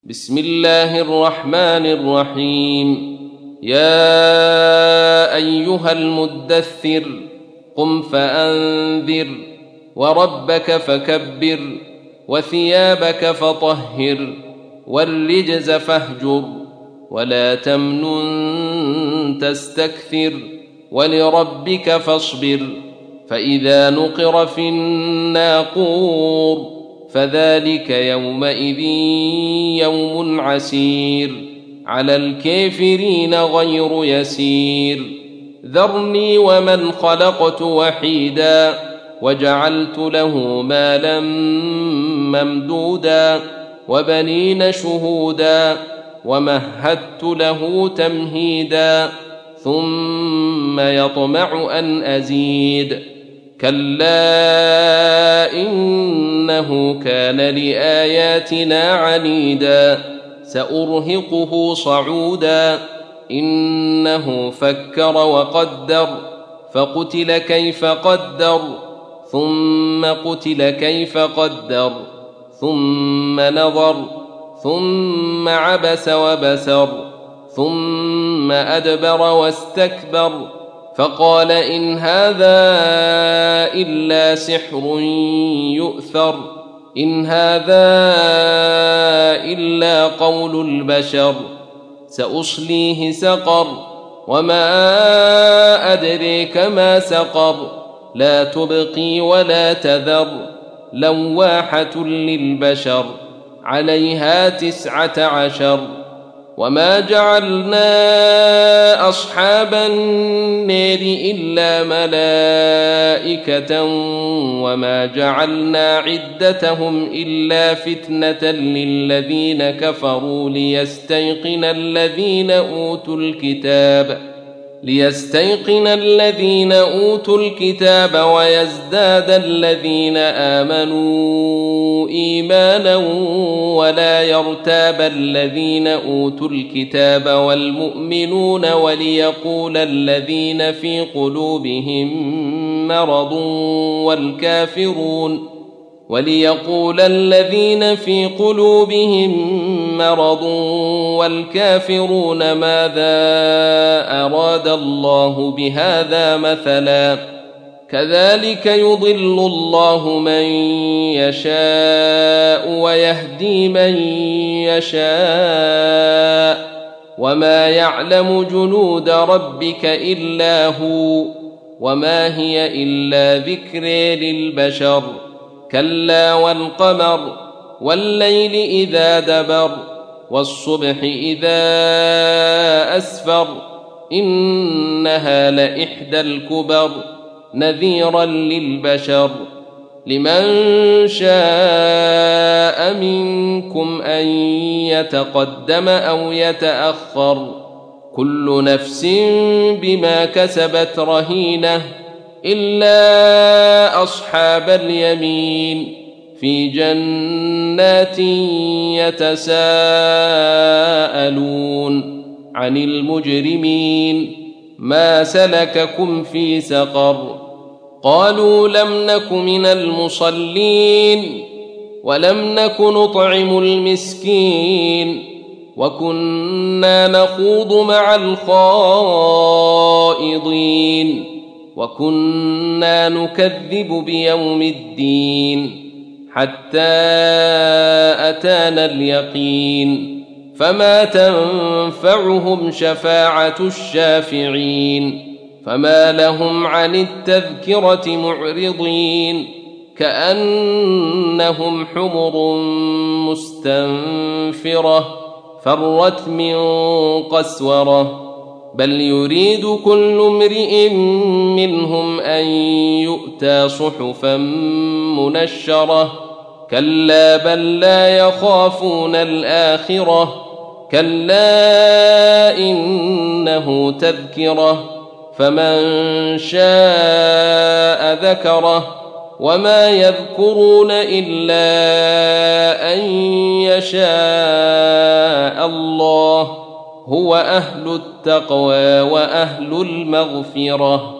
بسم الله الرحمن الرحيم. يا أيها المدثر قم فأنذر وربك فكبر وثيابك فطهر والرجز فاهجر ولا تمنن تستكثر ولربك فاصبر. فإذا نقر في الناقور فذلك يومئذ يوم عسير على الكافرين غير يسير. ذرني ومن خلقت وحيدا وجعلت له مالا ممدودا وبنين شهودا ومهدت له تمهيدا ثم يطمع أن أزيد. كلا إنه كان لآياتنا عنيدا سأرهقه صعودا. إنه فكر وقدر فقتل كيف قدر ثم قتل كيف قدر ثم نظر ثم عبس وبسر ثم أدبر واستكبر فقال إن هذا إلا سحر يؤثر إن هذا إلا قول البشر سأصليه سقر وما أدريك ما سقر لا تبقي ولا تذر لواحة للبشر عليها 19. وما جعلنا أصحاب النار إلا ملائكة وما جعلنا عدتهم إلا فتنة للذين كفروا ليستيقن الذين أوتوا الكتاب ويزداد الذين آمنوا إيمانا ولا يرتاب الذين أوتوا الكتاب والمؤمنون وليقول الذين في قلوبهم مرض والكافرون ماذا أراد الله بهذا مثلا كذلك يضل الله من يشاء ويهدي من يشاء وما يعلم جنود ربك إلا هو وما هي إلا ذكر للبشر. كلا والقمر والليل إذا دبر والصبح إذا أسفر إنها لإحدى الكبر نذيرا للبشر. لمن شاء منكم أن يتقدم أو يتأخر كل نفس بما كسبت رهينة إلا أصحاب اليمين في جنات يتساءلون عن المجرمين ما سلككم في سقر قالوا لم نك من المصلين ولم نك نطعم المسكين وكنا نخوض مع الخائضين وكنا نكذب بيوم الدين حتى أتانا اليقين فما تنفعهم شفاعة الشافعين. فما لهم عن التذكرة معرضين كأنهم حمر مستنفرة فرت من قسورة بل يريد كل امرئ منهم أن يؤتى صحفا منشرة كلا بل لا يخافون الآخرة كلا إنه تذكرة فمن شاء ذكره وما يذكرون إلا أن يشاء الله هو أهل التقوى وأهل المغفرة.